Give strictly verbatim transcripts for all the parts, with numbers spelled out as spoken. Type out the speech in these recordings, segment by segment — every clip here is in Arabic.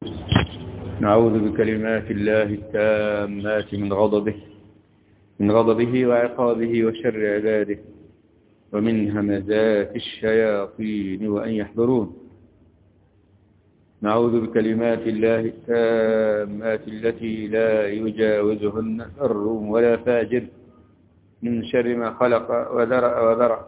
نعوذ بكلمات الله التامات من غضبه من غضبه وعقابه وشر عباده ومن همزات الشياطين وأن يحضرون. نعوذ بكلمات الله التامات التي لا يجاوزهن بر ولا فاجر من شر ما خلق وذرأ وذرأ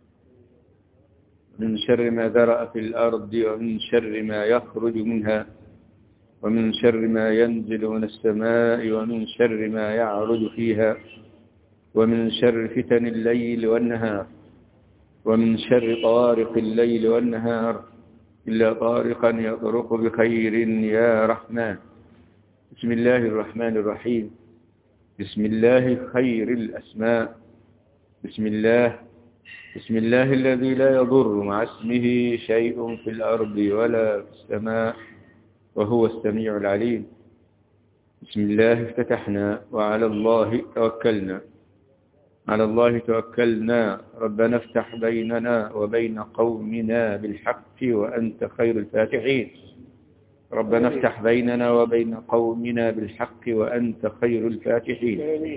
من شر ما ذرأ في الأرض ومن شر ما يخرج منها ومن شر ما ينزل من السماء ومن شر ما يعرج فيها ومن شر فتن الليل والنهار ومن شر طارق الليل والنهار إلا طارقا يطرق بخير يا رحمن. بسم الله الرحمن الرحيم. بسم الله خير الأسماء. بسم الله بسم الله الذي لا يضر مع اسمه شيء في الأرض ولا في السماء وهو السميع العليم. بسم الله افتتحنا وعلى الله توكلنا على الله توكلنا ربنا افتح بيننا وبين قومنا بالحق وأنت خير الفاتحين. ربنا افتح بيننا وبين قومنا بالحق وأنت خير الفاتحين.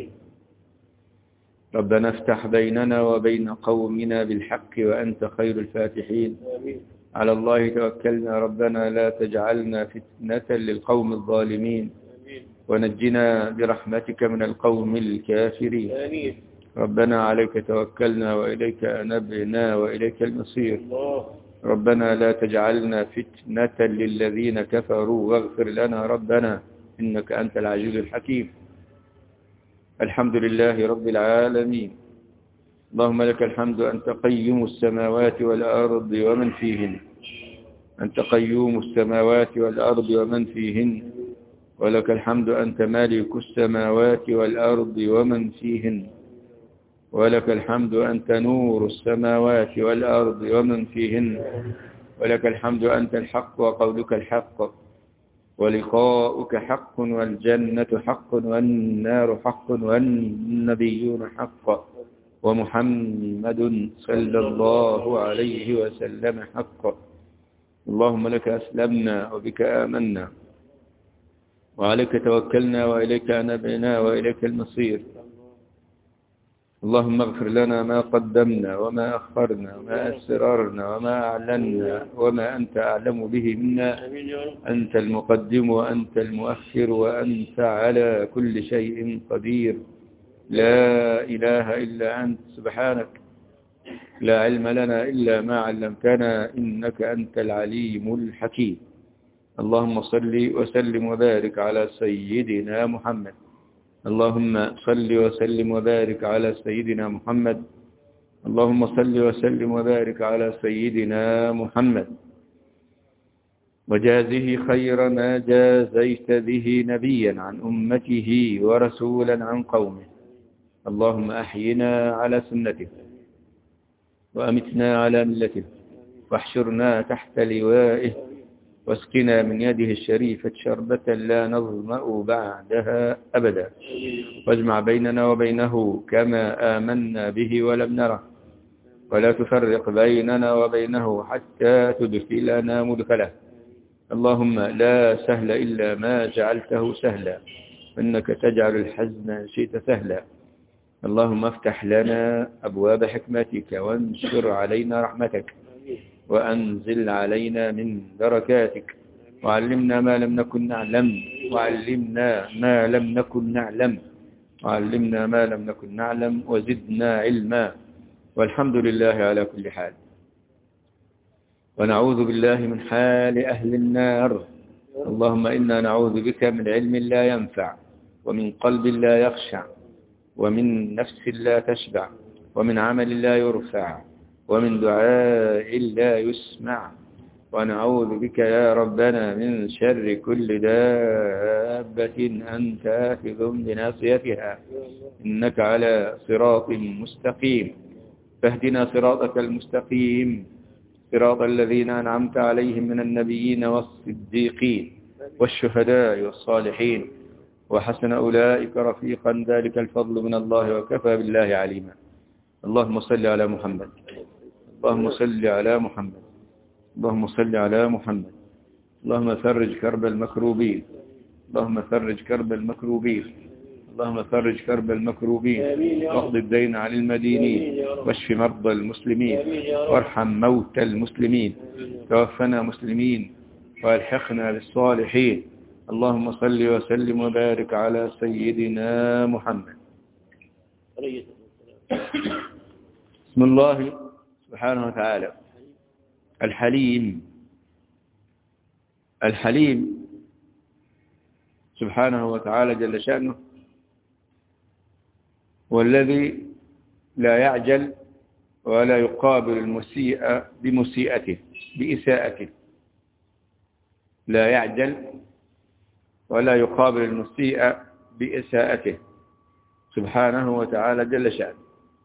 ربنا افتح بيننا وبين قومنا بالحق وأنت خير الفاتحين. على الله توكلنا ربنا لا تجعلنا فتنة للقوم الظالمين ونجنا برحمتك من القوم الكافرين. ربنا عليك توكلنا وإليك أنبنا وإليك المصير. ربنا لا تجعلنا فتنة للذين كفروا واغفر لنا ربنا إنك أنت العزيز الحكيم. الحمد لله رب العالمين. اللهم لك الحمد أنت قيوم السماوات والأرض ومن فيهن أنت قيوم السماوات والأرض ومن فيهن ولك الحمد أنت مالك السماوات والأرض ومن فيهن ولك الحمد أنت نور السماوات والأرض ومن فيهن ولك الحمد أنت الحق وقولك الحق ولقاؤك حق والجنة حق والنار حق والنبيون حق ومحمد صلى الله عليه وسلم حق. اللهم لك أسلمنا وبك آمنا وعليك توكلنا وإليك أنبنا وإليك المصير. اللهم اغفر لنا ما قدمنا وما أخرنا وما أسررنا وما أعلنا وما أنت أعلم به منا. أنت المقدم وأنت المؤخر وأنت على كل شيء قدير. لا إله إلا أنت سبحانك لا علم لنا إلا ما علمتنا إنك أنت العليم الحكيم. اللهم صل وسلم وبارك على سيدنا محمد. اللهم صل وسلم وبارك على سيدنا محمد. اللهم صل وسلم وبارك على سيدنا محمد وجازه خير ما جازيت به نبيا عن أمته ورسولا عن قومه. اللهم أحينا على سنته وأمتنا على ملته واحشرنا تحت لوائه واسقنا من يده الشريفة شربة لا نظمأ بعدها أبدا واجمع بيننا وبينه كما آمنا به ولم نره ولا تفرق بيننا وبينه حتى تدخلنا مدخله. اللهم لا سهل إلا ما جعلته سهلا إنك تجعل الحزن شئت سهلا. اللهم افتح لنا أبواب حكمتك وانشر علينا رحمتك وأنزل علينا من بركاتك وعلمنا ما لم نكن نعلم وعلمنا ما لم نكن نعلم وعلمنا ما لم نكن نعلم وزدنا علما. والحمد لله على كل حال. ونعوذ بالله من حال أهل النار. اللهم إنا نعوذ بك من علم لا ينفع ومن قلب لا يخشع ومن نفس لا تشبع ومن عمل لا يرفع ومن دعاء لا يسمع. ونعوذ بك يا ربنا من شر كل دابة أنت آخذ بناصيتها إنك على صراط مستقيم. فاهدنا صراطك المستقيم صراط الذين أنعمت عليهم من النبيين والصديقين والشهداء والصالحين وحسن أولئك رفيقا ذلك الفضل من الله وكفى بالله عليما. اللهم صل على محمد. اللهم صل على محمد. اللهم صل على محمد. اللهم فرج كرب المكروبين اللهم فرج كرب المكروبين اللهم فرج كرب المكروبين واقض الدين عن المدينين واشف مرضى المسلمين وارحم موتى المسلمين توفنا مسلمين والحقنا بالصالحين. اللهم صل وسلم وبارك على سيدنا محمد. بسم الله سبحانه وتعالى. الحليم الحليم سبحانه وتعالى جل شأنه والذي لا يعجل ولا يقابل المسيء بمسيئته بإساءته، لا يعجل ولا يقابل المسيء بإساءته سبحانه وتعالى جل شأنه.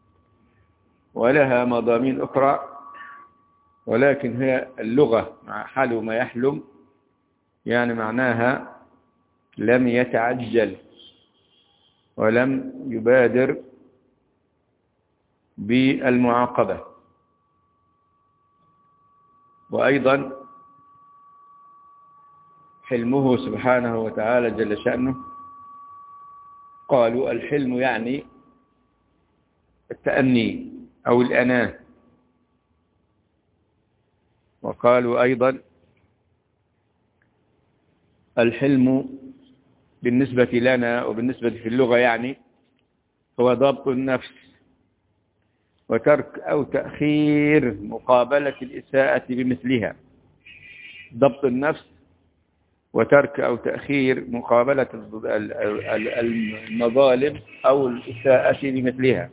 ولها مضامين أخرى، ولكن هي اللغة مع حلم يحلم، يعني معناها لم يتعجل ولم يبادر بالمعاقبة. وأيضا حلمه سبحانه وتعالى جل شأنه، قالوا الحلم يعني التأني أو الأناة، وقالوا أيضا الحلم بالنسبة لنا وبالنسبة في اللغة يعني هو ضبط النفس وترك أو تأخير مقابلة الإساءة بمثلها. ضبط النفس وترك أو تأخير مقابلة المظالم أو الإساءة بمثلها،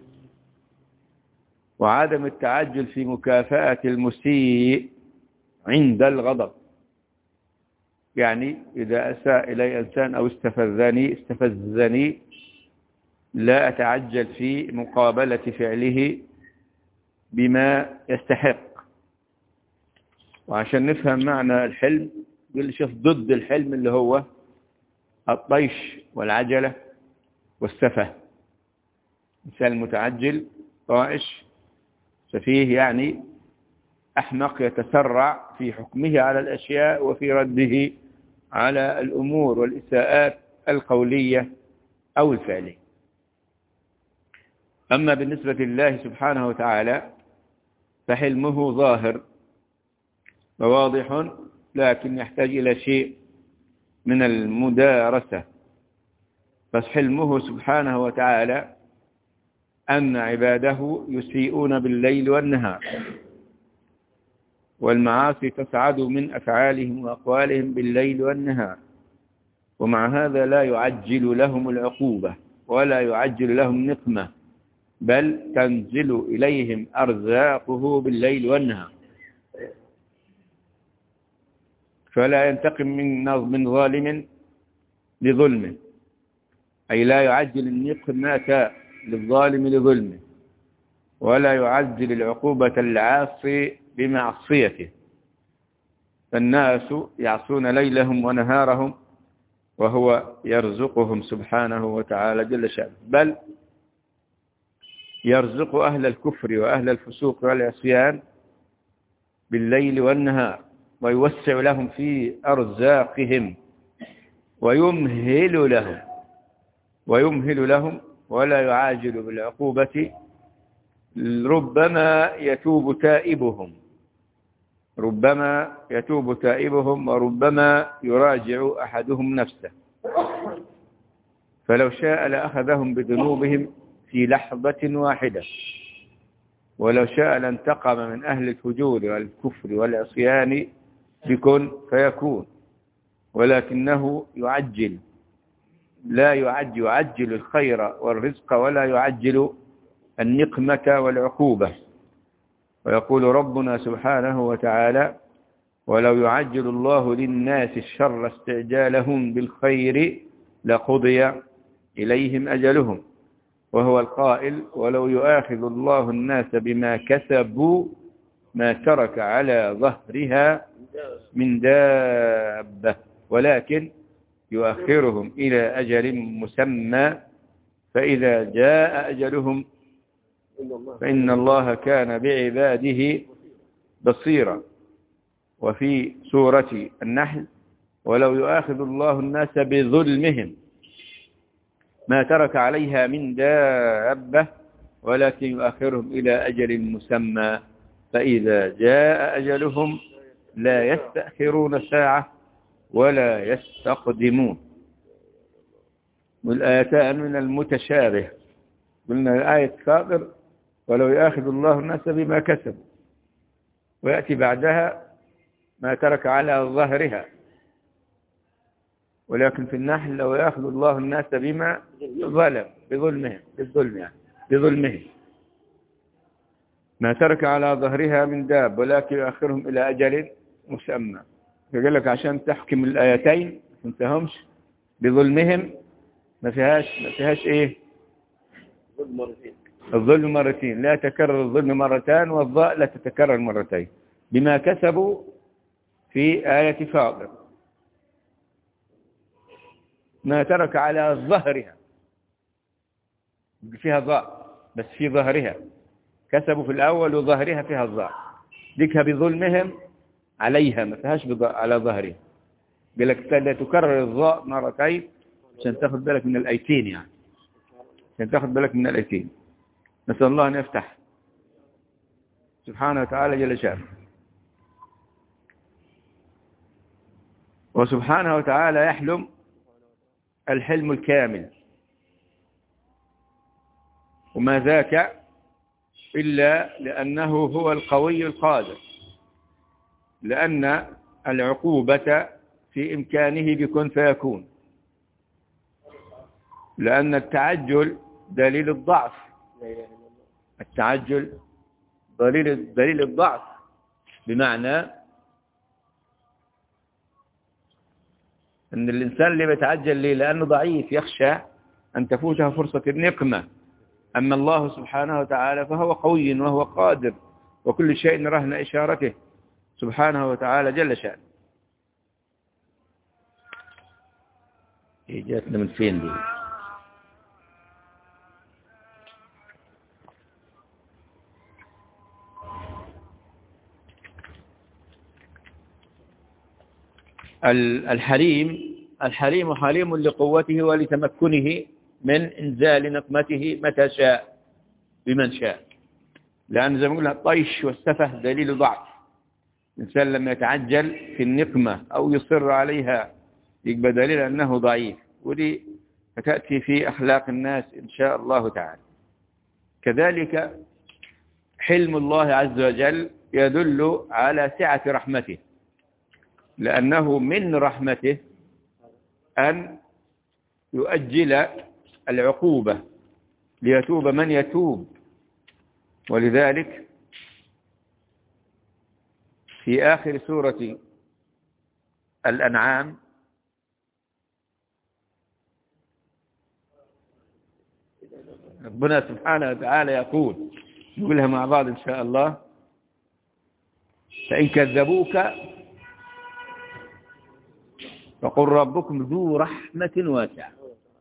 وعدم التعجل في مكافأة المسيء عند الغضب. يعني إذا أساء إلي إنسان أو استفزني استفزني لا أتعجل في مقابلة فعله بما يستحق. وعشان نفهم معنى الحلم يقول شوف ضد الحلم اللي هو الطيش والعجلة والسفه. إنسان متعجل طائش سفيه يعني أحمق، يتسرع في حكمه على الأشياء وفي رده على الأمور والإساءات القولية أو الفعلية. أما بالنسبة لله سبحانه وتعالى فحلمه ظاهر وواضح، لكن يحتاج إلى شيء من المدارسة. فحلمه سبحانه وتعالى أن عباده يسيئون بالليل والنهار، والمعاصي تصعد من أفعالهم وأقوالهم بالليل والنهار، ومع هذا لا يعجل لهم العقوبة ولا يعجل لهم نقمة، بل تنزل إليهم أرزاقه بالليل والنهار. فلا ينتقم من من ظالم لظلمه، أي لا يعجل النقمة للظالم لظلمه، ولا يعجل العقوبة العاصي بمعصيته. فالناس يعصون ليلهم ونهارهم وهو يرزقهم سبحانه وتعالى جل شأنه، بل يرزق أهل الكفر وأهل الفسوق والعصيان بالليل والنهار، ويوسع لهم في أرزاقهم ويمهل لهم ويمهل لهم ولا يعاجل بالعقوبة. ربما يتوب تائبهم ربما يتوب تائبهم وربما يراجع أحدهم نفسه، فلو شاء لأخذهم بذنوبهم في لحظة واحدة، ولو شاء لانتقم من أهل الفجور والكفر والعصيان بكن فيكون، ولكنه يعجل لا يعجل يعجل الخير والرزق ولا يعجل النقمة والعقوبة. ويقول ربنا سبحانه وتعالى: ولو يعجل الله للناس الشر استعجالهم بالخير لقضي إليهم أجلهم، وهو القائل: ولو يؤاخذ الله الناس بما كسبوا ما ترك على ظهرها من دابة ولكن يؤخرهم إلى أجل مسمى فإذا جاء أجلهم فإن الله كان بعباده بصيرا. وفي سورة النحل: ولو يؤاخذ الله الناس بظلمهم ما ترك عليها من دابة ولكن يؤخرهم إلى أجل مسمى فإذا جاء أجلهم لا يستأخرون ساعة ولا يستقدمون. والآيتان من المتشابه. قلنا آية فاطر ولو يؤاخذ الله الناس بما كسبوا، ويأتي بعدها ما ترك على ظهرها، ولكن في النحل لو يأخذ الله الناس بما ظلم بظلمهم بالظلم يعني بظلمهم ما ترك على ظهرها من داب ولكن يؤخرهم إلى أجل مسمى. فقال لك عشان تحكم الآيتين ما تنتهمش بظلمهم ما فيهاش ما فيهاش إيه الظلم مرتين، لا تكرر الظلم مرتان والضاء لا تتكرر مرتين. بما كسبوا في آية فاطر ما ترك على ظهرها فيها ضاء بس في ظهرها، كسبوا في الأول وظهرها فيها الضاء، ذكها بظلمهم عليها ما فيهاش على ظهرها. قال لك لا تكرر الضاء مرتين عشان تاخذ بالك من الآيتين، يعني عشان تاخذ بالك من الآيتين. نسأل الله أن يفتح سبحانه وتعالى جل شأنه. وسبحانه وتعالى يحلم الحلم الكامل، وما ذاك إلا لأنه هو القوي القادر، لأن العقوبة في إمكانه بكن فيكون، لأن التعجل دليل الضعف، التعجل دليل دليل الضعف، بمعنى أن الإنسان اللي بيتعجل ليه لأنه ضعيف يخشى أن تفوته فرصة النقمة. أما الله سبحانه وتعالى فهو قوي وهو قادر، وكل شيء رهن إشارته سبحانه وتعالى جل شأنه. جاتنا من فين دي؟ الحليم الحليم حليم لقوته ولتمكنه من إنزال نقمته متى شاء بمن شاء، لأن زي ما قلنا الطيش والسفه دليل ضعف. الإنسان لما يتعجل في النقمة أو يصر عليها يبقى دليل أنه ضعيف، ودي فتأتي في أخلاق الناس إن شاء الله تعالى. كذلك حلم الله عز وجل يدل على سعة رحمته، لأنه من رحمته أن يؤجل العقوبة ليتوب من يتوب. ولذلك في آخر سورة الأنعام ربنا سبحانه وتعالى يقول، نقولها مع بعض إن شاء الله: فإن كذبوك فقل ربكم ذو رحمة واسعة.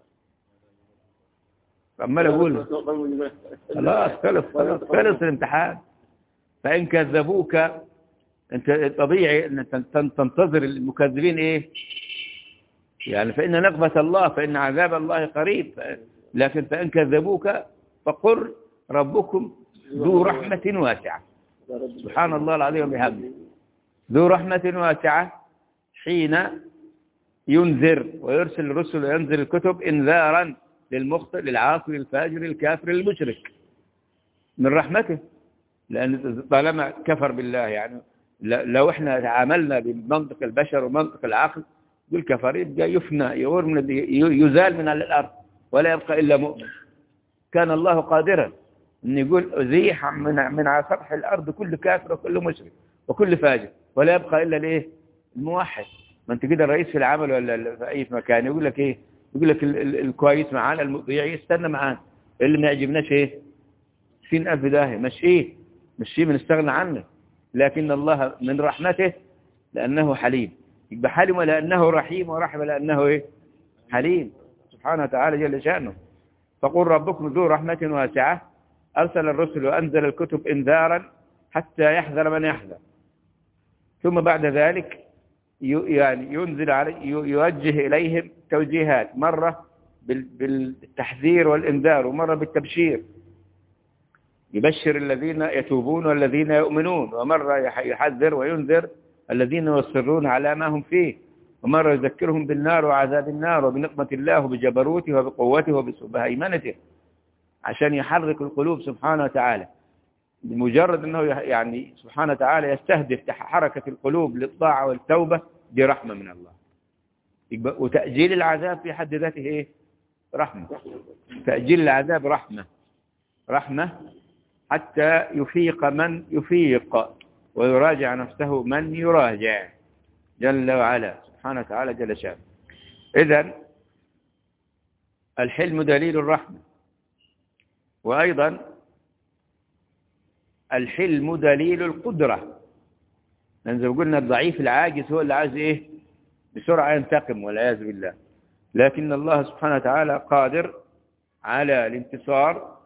عمال أقول خلاص خلص خلص خلص الامتحان. فإن كذبوك، أنت طبيعي أن تنتظر المكذبين إيه؟ يعني فإن نقمة الله فإن عذاب الله قريب، لكن فإن كذبوك فقل ربكم ذو رحمة واسعة. سبحان الله العظيم وبحمده. ذو رحمة واسعة حين ينذر ويرسل الرسل وينزل الكتب إنذارا للمخطئ للعاصي للفاجر للكافر للمشرك من رحمته، لأن طالما كفر بالله، يعني لو احنا تعاملنا بمنطق البشر ومنطق العقل بالكفر يبقى يفنى يغور من يزال من الأرض ولا يبقى إلا مؤمن. كان الله قادرا أن يقول أزيح من من على سطح الأرض كل كافر وكل مشرك وكل فاجر ولا يبقى إلا الإيه؟ الموحد. ما أنت كده الرئيس في العمل ولا في أي مكان يقول لك إيه؟ يقول لك الكويس معانا المطيع يستنى معانا، اللي ما يعجبناش إيه؟ ستين ألف داهية مشيه مشيه بنستغنى عنه. لكن الله من رحمته لأنه حليم، يبقى حلم لأنه رحيم، ورحم لأنه إيه؟ حليم سبحانه وتعالى جل شأنه. فقل ربكم ذو رحمة واسعة أرسل الرسل وأنزل الكتب إنذارا حتى يحذر من يحذر. ثم بعد ذلك يعني ينزل علي يوجه إليهم توجيهات، مرة بالتحذير والإنذار ومرة بالتبشير، يبشر الذين يتوبون والذين يؤمنون، ومرة يحذر وينذر الذين يصرون على ما هم فيه، ومرة يذكرهم بالنار وعذاب النار وبنقمة الله وبجبروته وبقوته وبهيمنته، عشان يحرك القلوب سبحانه وتعالى. بمجرد أنه يعني سبحانه وتعالى يستهدف حركة القلوب للطاعة والتوبة، دي رحمة من الله. وتأجيل العذاب في حد ذاته إيه؟ رحمة. تأجيل العذاب رحمة، رحمة حتى يفيق من يفيق ويراجع نفسه من يراجع، جل وعلا سبحانه وتعالى جل شانه. إذن الحلم دليل الرحمة، وأيضا الحلم دليل القدرة، لأن زي ما قلنا الضعيف العاجز هو اللي عايز إيه؟ بسرعة ينتقم والعياذ بالله، لكن الله سبحانه وتعالى قادر على الانتصار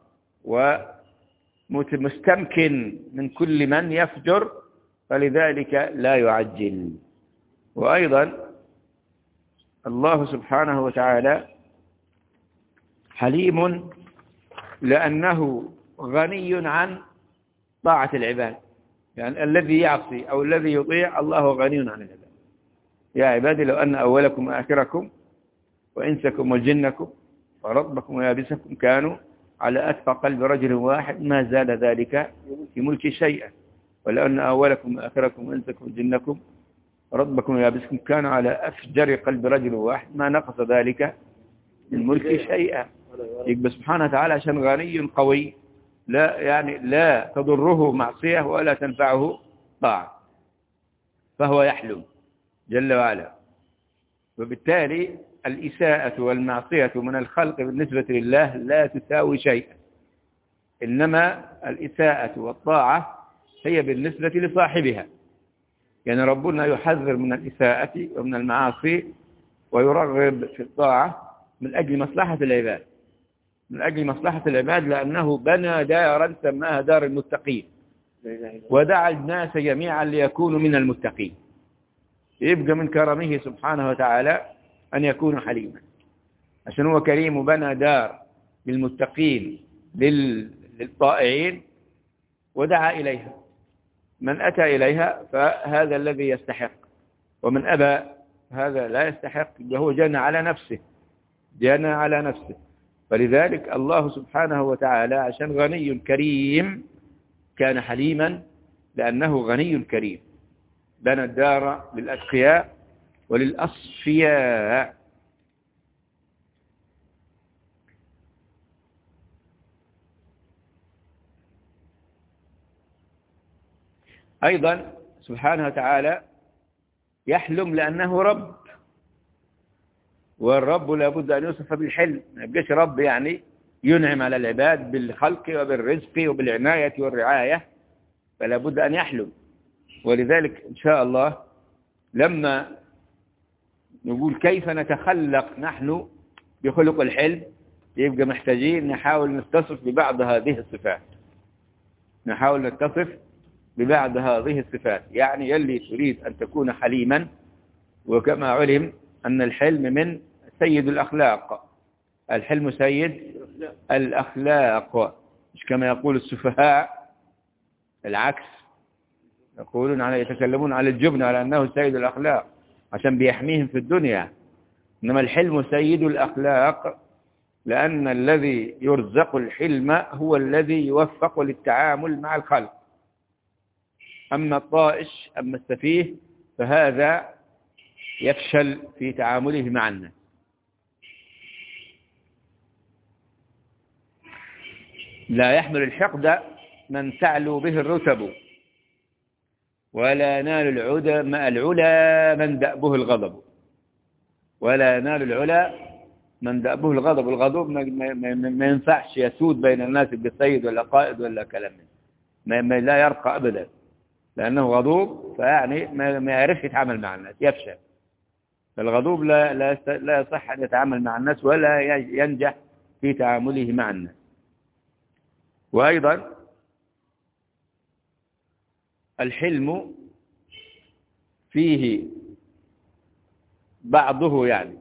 ومستمكن من كل من يفجر، فلذلك لا يعجل. وأيضا الله سبحانه وتعالى حليم لأنه غني عن طاعة العباد، يعني الذي يعصي أو الذي يطيع الله غني عن العباد. يا عبادي لو أن أولكم وآخركم وإنسكم وجنكم وربكم ويابسكم كانوا على أتقى قلب رجل واحد ما زاد ذلك في ملك شيئا، ولو أن أولكم وآخركم وإنسكم وجنكم وربكم ويابسكم كانوا على أفجر قلب رجل واحد ما نقص ذلك من ملك شيئا. يبقى سبحانه وتعالى عشان غني قوي، لا يعني لا تضره معصية ولا تنفعه طاعة، فهو يحلم جل وعلا. وبالتالي الإساءة والمعصية من الخلق بالنسبة لله لا تساوي شيئا، إنما الإساءة والطاعة هي بالنسبة لصاحبها. يعني ربنا يحذر من الإساءة ومن المعاصي ويرغب في الطاعة من أجل مصلحة العباد، من أجل مصلحة العباد، لأنه بنى دارا سماها دار المتقين، ودعا الناس جميعا ليكونوا من المتقين. يبقى من كرمه سبحانه وتعالى أن يكون حليما، عشان هو كريم وبنى دار للمتقين للطائعين ودعا إليها. من أتى إليها فهذا الذي يستحق، ومن أبى هذا لا يستحق، هو جنى على نفسه، جنى على نفسه. فلذلك الله سبحانه وتعالى عشان غني كريم كان حليما، لأنه غني كريم، بنى الدار للأتقياء وللأصفياء. أيضا سبحانه وتعالى يحلم لأنه رب، والرب لابد أن يوصف بالحلم، ما يبقاش رب يعني ينعم على العباد بالخلق وبالرزق وبالعناية والرعاية، فلا بد أن يحلم. ولذلك إن شاء الله لما نقول كيف نتخلق نحن بخلق الحلم، يبقى محتاجين نحاول نتصف ببعض هذه الصفات، نحاول نتصف ببعض هذه الصفات. يعني يلي تريد أن تكون حليما، وكما علم أن الحلم من سيد الأخلاق، الحلم سيد الأخلاق، مش كما يقول السفهاء العكس، يقولون على يتكلمون على الجبن على أنه سيد الأخلاق عشان بيحميهم في الدنيا، إنما الحلم سيد الأخلاق، لأن الذي يرزق الحلم هو الذي يوفق للتعامل مع الخلق. أما الطائش أما السفيه فهذا يفشل في تعامله مع الناس. لا يحمل الحقد من تعلو به الرتب، ولا ينال العلا العلا من دأبه الغضب، ولا ينال العلا من دأبه الغضب. الغضب ما, ما, ما ينفعش يسود بين الناس بالسيد ولا قائد ولا كلام، ما, ما لا يرقى أبدا، لأنه غضوب، فيعني ما, ما يعرفش يتعامل مع الناس، يفشل. الغضوب لا, لا, لا يصح أن يتعامل مع الناس ولا ينجح في تعامله مع الناس. وأيضا الحلم فيه بعضه يعني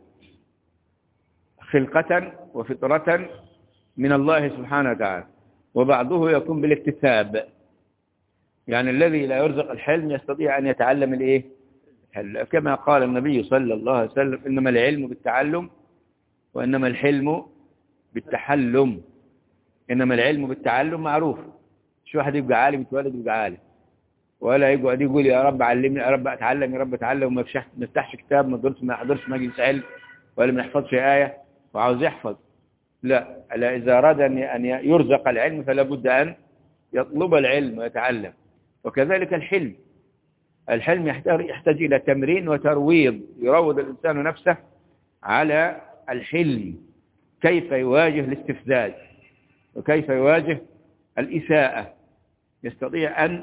خلقة وفطرة من الله سبحانه وتعالى، وبعضه يكون بالاكتساب. يعني الذي لا يرزق الحلم يستطيع أن يتعلم الإيه؟ الحلم، كما قال النبي صلى الله عليه وسلم: إنما العلم بالتعلم وإنما الحلم بالتحلم. إنما العلم بالتعلم معروف، مش واحد يبقى عالم يتولد يبقى عالم، ولا يقعد يقول يا رب علمني، يا رب اتعلم، يا رب اتعلم، وما يفتحش كتاب، ما يدرسش ما يحضرش مجلس علم، ولا ما يحفظش آية وعاوز يحفظ. لا، لا، إذا أراد أن يرزق العلم فلا بد أن يطلب العلم ويتعلم. وكذلك الحلم، الحلم يحتاج إلى تمرين وترويض، يروض الإنسان نفسه على الحلم، كيف يواجه الاستفزاز وكيف يواجه الإساءة. يستطيع أن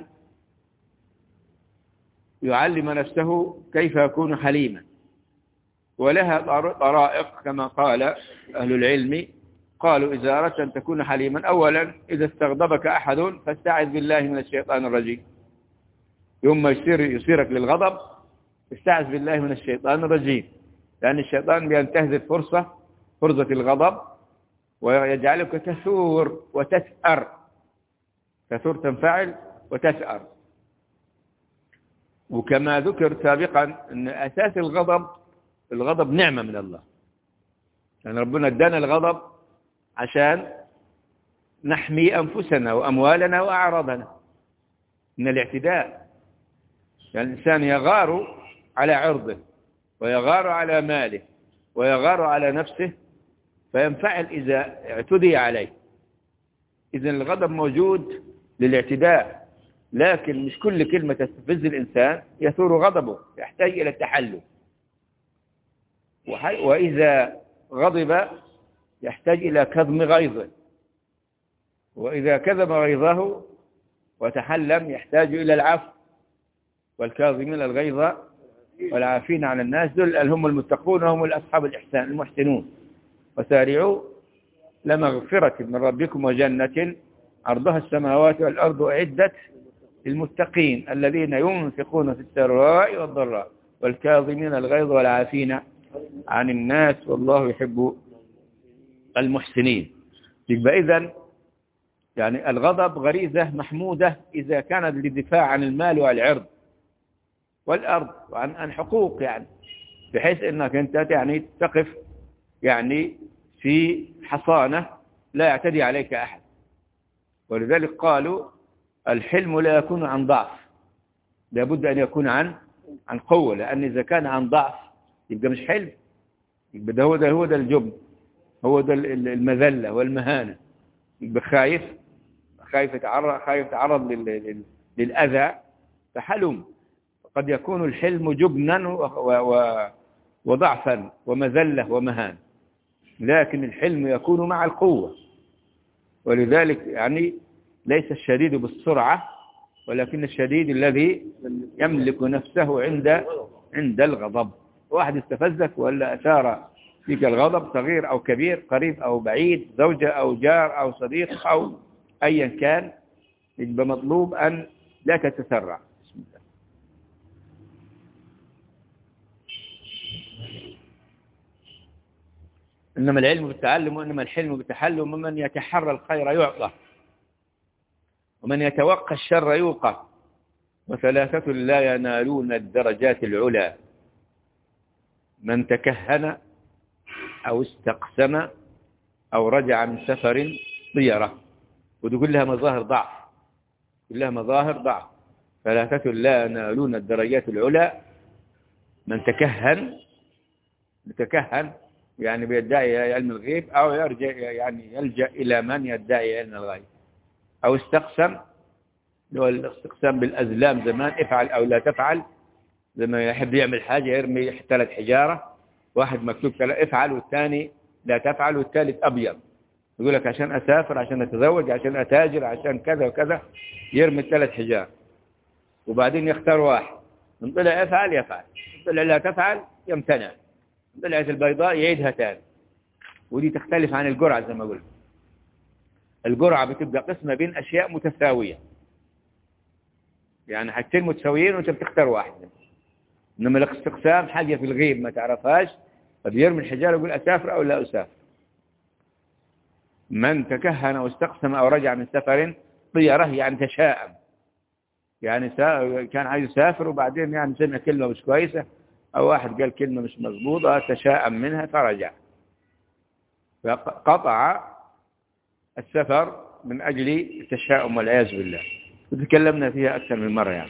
يعلم نفسه كيف يكون حليما. ولها طرائق كما قال أهل العلم، قالوا إذا أردت أن تكون حليما، أولا إذا استغضبك أحد فاستعذ بالله من الشيطان الرجيم. يوم ما يصير يصيرك للغضب استعذ بالله من الشيطان الرجيم، لأن الشيطان بينتهز فرصة فرصة الغضب ويجعلك تثور وتثأر، تثور تنفعل وتثأر. وكما ذكر سابقا أن أساس الغضب، الغضب نعمة من الله، يعني ربنا ادانا الغضب عشان نحمي أنفسنا وأموالنا وأعراضنا من الاعتداء. يعني الإنسان يغار على عرضه ويغار على ماله ويغار على نفسه فينفعل إذا اعتدي عليه. إذن الغضب موجود للاعتداء، لكن مش كل كلمة تستفز الإنسان يثور غضبه، يحتاج إلى التحلل. وإذا غضب يحتاج إلى كظم غيظه، وإذا كظم غيظه وتحلم يحتاج إلى العفو. والكاظمين الغيظ والعافين عن الناس دول هم المتقون وهم الأصحاب الإحسان المحسنون. وسارعوا لمغفرة من ربكم وجنة عرضها السماوات والأرض أعدت للمتقين الذين ينفقون في السراء والضراء والكاظمين الغيظ والعافين عن الناس والله يحب المحسنين. يبقى إذن يعني الغضب غريزة محمودة إذا كانت للدفاع عن المال والعرض والأرض وعن عن حقوق، يعني بحيث أنك أنت يعني تقف يعني في حصانة لا يعتدي عليك أحد. ولذلك قالوا الحلم لا يكون عن ضعف، لابد أن يكون عن عن قوة، لأن إذا كان عن ضعف يبقى مش حلم، يبقى ده هو ده هو ده الجبن، هو ده المذلة والمهانة. يبقى خايف خايف يتعرض خايف يتعرض للأذى فحلم. قد يكون الحلم جبنا وضعفا ومذلة ومهان، لكن الحلم يكون مع القوة. ولذلك يعني ليس الشديد بالسرعة، ولكن الشديد الذي يملك نفسه عند عند الغضب. واحد استفزك ولا أثار فيك الغضب، صغير أو كبير، قريب أو بعيد، زوجة أو جار أو صديق أو أيا كان، يبقى مطلوب أن لا تتسرع. بسم الله. إنما العلم بالتعلم وإنما الحلم بالتحلم، ومن يتحرى الخير يعطى ومن يتوقى الشر يوقى، وثلاثة لا ينالون الدرجات العلى: من تكهن أو استقسم أو رجع من سفر طيرة. ودي كلها مظاهر ضعف، كلها مظاهر ضعف. ثلاثة لا ينالون الدرجات العلى: من تكهن، يتكهن يعني بيدعي علم الغيب، أو يرجع يعني يلجأ إلى من يدعي علم الغيب، أو استقسم، هو الاستقسام بالأزلام زمان، افعل أو لا تفعل. لما يحب يعمل حاجة يرمي ثلاث حجارة، واحد مكتوب افعل والثاني لا تفعل والثالث أبيض، يقول لك عشان أسافر، عشان أتزوج، عشان أتاجر، عشان كذا وكذا، يرمي الثلاث حجار وبعدين يختار واحد، من طلع افعل يفعل، من طلع لا تفعل يمتنع، من طلعت البيضاء يعيدها تاني. ودي تختلف عن الجرعة زي ما قلت. الجرعة بتبقى قسمة بين أشياء متساوية، يعني حاجتين متساويين وانت بتختار واحد. إنما الاستقسام حاجة في الغيب ما تعرفهاش، فبيرمي الحجارة يقول أسافر أو لا أسافر. من تكهن أو استقسم أو رجع من سفر طيره يعني تشاءم، يعني كان عايز يسافر وبعدين يعني سمع كلمة مش كويسة أو واحد قال كلمة مش مضبوطة تشاءم منها فرجع، فقطع السفر من أجل التشاؤم والعياذ بالله. وتكلمنا فيها أكثر من مرة يعني.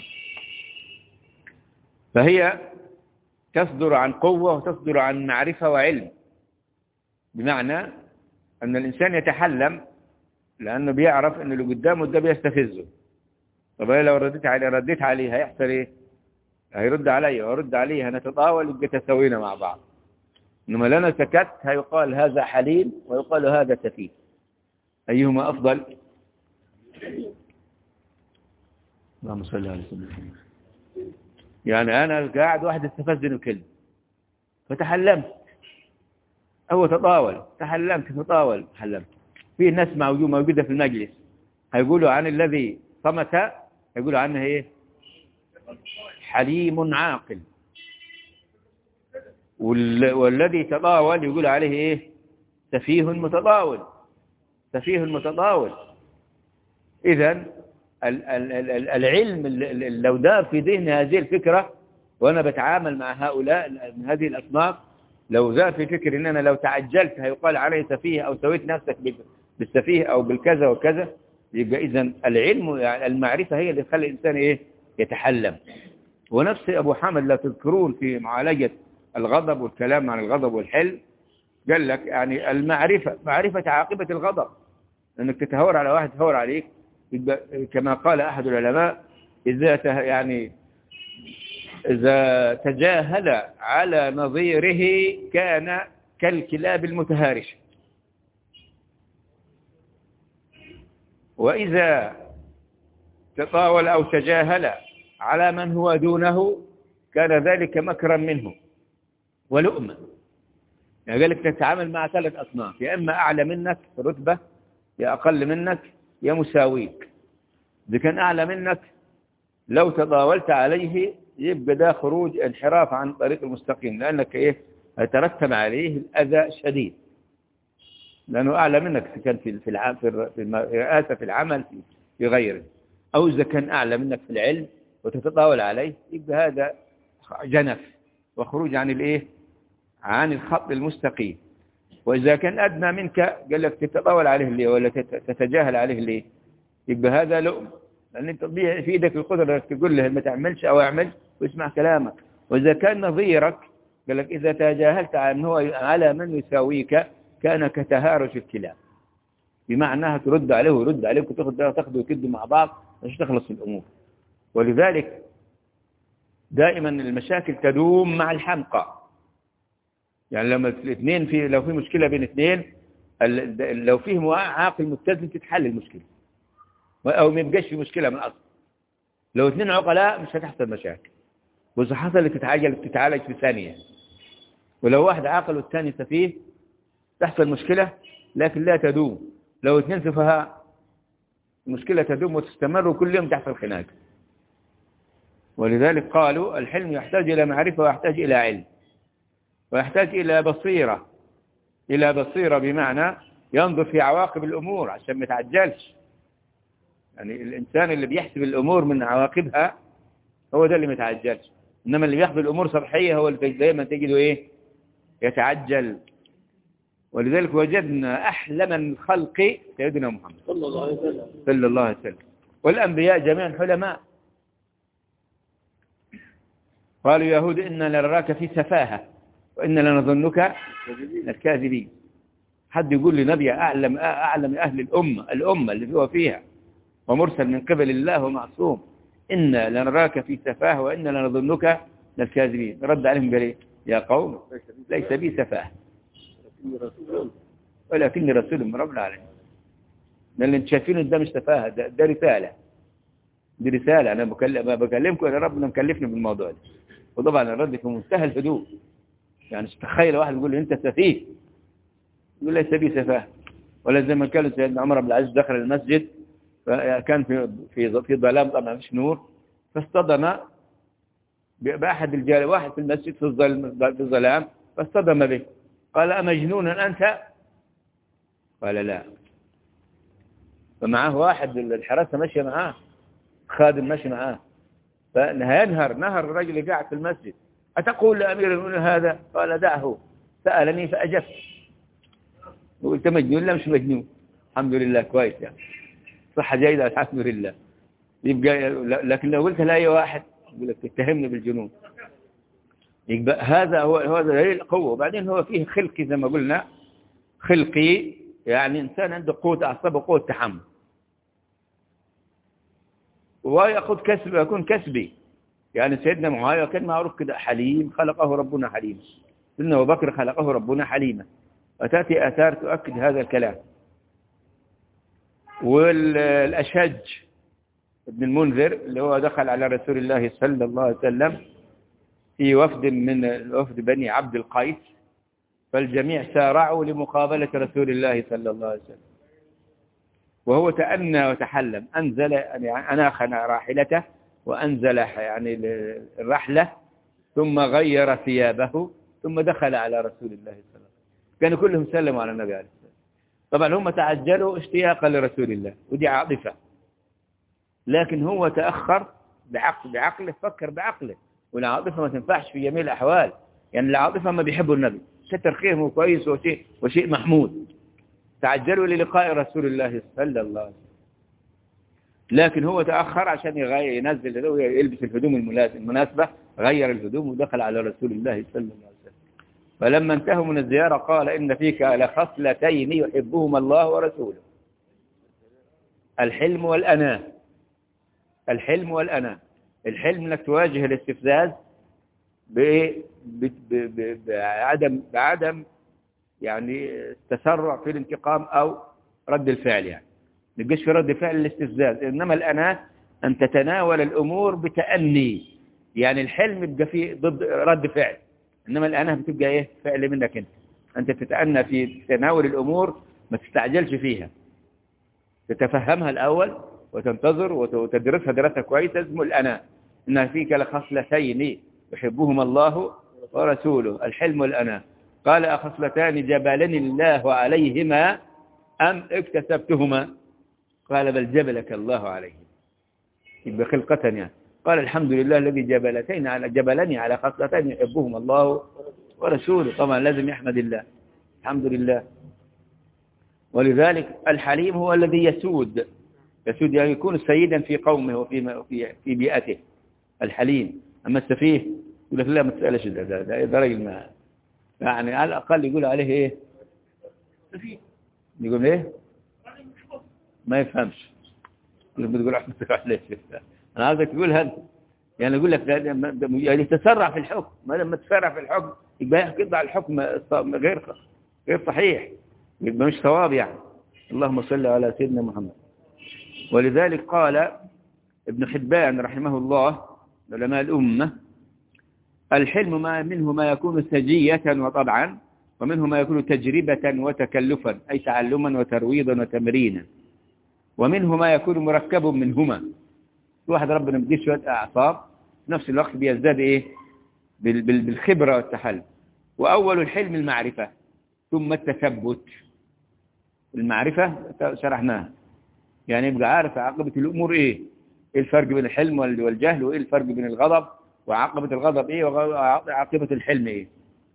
فهي تصدر عن قوة وتصدر عن معرفة وعلم، بمعنى أن الإنسان يتحلم لأنه بيعرف أن اللي قدامه ده بيستفزه. طب لو رديت عليه رديت عليه هيحصل إيه؟ هيرد علي ويرد عليه، هنتطاول يبقى تسوينا مع بعض. إنما لنا سكت هيقال هذا حليم ويقال هذا سفيه. أيهما أفضل؟ اللهم صل على سيدنا محمد. يعني أنا قاعد واحد استفزني بكلمة فتحلمت أو تطاول، تحلمت تطاول تحلمت. في ناس موجودة في المجلس هيقولوا عن الذي صمت، هيقولوا عنه إيه؟ حليم عاقل. والذي تطاول يقول عليه إيه؟ سفيه متطاول، سفيه متطاول. إذن العلم لو دار في ذهن هذه الفكرة، وأنا بتعامل مع هؤلاء من هذه الأصناف، لو دار في فكر إن أنا لو تعجلت هيقال علي سفيه أو سويت نفسك بالسفيه أو بالكذا وكذا، يبقى إذن العلم يعني المعرفة هي اللي تخلي الإنسان إيه؟ يتحلم. ونفس أبو حامد لا تذكرون في معالجة الغضب والكلام عن الغضب والحلم، قال لك يعني المعرفة معرفة عاقبة الغضب، أنك تتهور على واحد تهور عليك، كما قال أحد العلماء إذا يعني إذا تجاهل على نظيره كان كالكلاب المتهارشة، وإذا تطاول أو تجاهل على من هو دونه كان ذلك مكرا منه ولؤما. يعني قال لك تتعامل مع ثلاث أصناف، يا إما أعلى منك رتبة، يا أقل منك، يا مساويك. إذا كان أعلى منك لو تطاولت عليه يبقى ده خروج انحراف عن طريق المستقيم، لأنك إيه هيترتب عليه الأذى شديد، لأنه أعلى منك إذا كان في في الرئاسة في العمل في غيره، أو إذا كان أعلى منك في العلم وتتطاول عليه يبقى هذا جنف وخروج عن الإيه عن الخط المستقيم. وإذا كان أدنى منك قال لك تتطاول عليه ليه ولا تتجاهل عليه ليه، يبقى هذا لؤم، لأن أنت في إيدك القدرة تقول له ما تعملش أو اعمل واسمع كلامك. وإذا كان نظيرك قال لك إذا تجاهلت عنه على من يساويك كان كتهارش الكلاب، بمعناها ترد عليه ويرد عليك وتاخذ تاخذ وتد مع بعض مش تخلص الأمور. ولذلك دائما المشاكل تدوم مع الحمقى. يعني لما الاثنين في لو في مشكلة بين اثنين لو فيه عاقل متزن تتحل المشكلة، أو ما يبقاش في مشكلة من أصل. لو اثنين عقلاء مش هتحصل مشاكل، وإذا حصلت تتعالج تتعالج في ثانية. ولو واحد عاقل والثاني سفيه تحصل مشكلة لكن لا تدوم. لو اثنين سفهاء المشكلة تدوم وتستمر وكل يوم تحصل خناق. ولذلك قالوا الحلم يحتاج إلى معرفة ويحتاج إلى علم ويحتاج إلى بصيرة، إلى بصيرة بمعنى ينظر في عواقب الأمور عشان ما يتعجلش. يعني الإنسان اللي بيحسب الأمور من عواقبها هو ده اللي ما يتعجلش، إنما اللي بيحسب الأمور سطحية هو اللي دايما تجده إيه يتعجل. ولذلك وجدنا أحلم الخلق سيدنا محمد صلى الله عليه وسلم صلى الله عليه وسلم، والأنبياء جميعا حلماء. قالوا يهود إنا لنراك في سفاهة وإنا لنظنك الكاذبين. حد يقول لي نبي أعلم أعلم أهل الأمة الأمة اللي هو فيها ومرسل من قبل الله ومعصوم، إنا لنراك في سفاهة وإنا لنظنك الكاذبين. رد عليهم قال إيه؟ يا قوم ليس بي سفاهة ولكني رسول من رب العالمين. لأن اللي انت شايفينه ده مش سفاهة، ده, ده رسالة، دي رسالة. أنا بكلم بكلمكم أن ربنا مكلفني بالموضوع ده. وطبعا الرد في منتهى الهدوء. يعني تخيل واحد يقول لي أنت سفيه، يقول ليس بي سفاهة. ولا زي ما قالوا سيدنا عمر بن العزيز دخل المسجد فكان في في في ظلام طبعا مش نور، فاصطدم بأحد الجال واحد في المسجد في الظلام فاصطدم به، قال أمجنون أنت؟ قال لا. فمعه واحد الحراسة ماشية معاه، خادم ماشي معاه، فينهر نهر الرجل اللي قاعد في المسجد، أتقول لأمير المؤمنين هذا؟ قال دعه، سألني فأجبت. وقلت مجنون؟ لا مش مجنون، الحمد لله كويس يعني، صحة جيدة الحمد لله. يبقى لكن لو قلت لأي واحد يقول لك تتهمني بالجنون. يبقى هذا هو هو دليل القوة. وبعدين هو فيه خلقي زي ما قلنا، خلقي يعني إنسان عنده قوة أعصاب وقوة تحمل، ويأخذ كسب ويكون كسبي. يعني سيدنا معاوية كان معروف كده حليم، خلقه ربنا حليما. سيدنا أبو بكر خلقه ربنا حليما، وتأتي آثار تؤكد هذا الكلام. والأشج ابن المنذر اللي هو دخل على رسول الله صلى الله عليه وسلم في وفد من وفد بني عبد القيس، فالجميع سارعوا لمقابلة رسول الله صلى الله عليه وسلم، وهو تأنى وتحلم، أنزل يعني أناخنا راحلته وأنزل يعني الرحلة، ثم غير ثيابه، ثم دخل على رسول الله صلى الله عليه وسلم. كانوا كلهم سلموا على النبي عليه الصلاة والسلام. طبعا هم تعجلوا اشتياقا لرسول الله، ودي عاطفة، لكن هو تأخر بعقل بعقله، فكر بعقله. والعاطفة ما تنفعش في جميع الأحوال، يعني العاطفة ما بيحبوا النبي، ستر خيره كويس وشيء, وشيء محمود. تعجلوا للقاء رسول الله صلى الله عليه وسلم، لكن هو تأخر عشان ينزل يلبس الهدوم المناسبة، غير الهدوم ودخل على رسول الله صلى الله عليه وسلم. فلما انتهوا من الزيارة قال إن فيك لخصلتين يحبهما الله ورسوله، الحلم والأناة. الحلم والأناة، الحلم انك تواجه الاستفزاز بعدم بعدم يعني تسرع في الانتقام أو رد الفعل، يعني ما يبقاش في رد فعل الاستفزاز. إنما الأناة أن تتناول الأمور بتأني، يعني الحلم يبقى فيه ضد رد فعل، إنما الأناة بتبقى إيه؟ فعل منك أنت. أنت تتأنى في تناول الأمور، ما تستعجلش فيها، تتفهمها الأول وتنتظر وتدرسها دراسة كويسة. اسمه الأناة. إن فيك لخصلتين يحبهما الله ورسوله، الحلم والأناة. قال أخصلتان جبلني الله عليهما أم اكتسبتهما؟ قال بل جبلك الله عليهم. يبقى خلقة يعني. قال الحمد لله الذي جبلتين على جبلني على خصلتين يحبهما الله ورسوله. طبعا لازم يحمد الله، الحمد لله. ولذلك الحليم هو الذي يسود، يسود يعني يكون سيدا في قومه وفي في في بيئته، الحليم. أما السفيه يقول لك لا ما تسألش، ده ده ده, ده راجل ما يعني على الأقل يقول عليه إيه؟ سفيه. يقول إيه؟ ما يفهمش. بتقول رحمتك عليه. أنا عايزك تقولها أنت، يعني يقول لك يعني تسرع في الحكم. ما لما تسرع في الحكم يبقى يقطع الحكم غير غير صحيح، يبقى مش صواب يعني. اللهم صل على سيدنا محمد. ولذلك قال ابن حبان رحمه الله علماء الأمة: الحلم ما منه ما يكون سجية وطبعا، ومنه ما يكون تجربة وتكلفا، أي تعلما وترويضا وتمرينا، ومنه ما يكون مركب منهما. واحد ربنا مديه شوية أعصاب، في نفس الوقت بيزداد إيه؟ بالخبرة والتحلم. وأول الحلم المعرفة، ثم التثبت. المعرفة شرحناها، يعني يبقى عارف عاقبة الأمور إيه، إيه الفرق بين الحلم والجهل، وإيه الفرق بين الغضب وعاقبة الغضب إيه، وعاقبة الحلم إيه.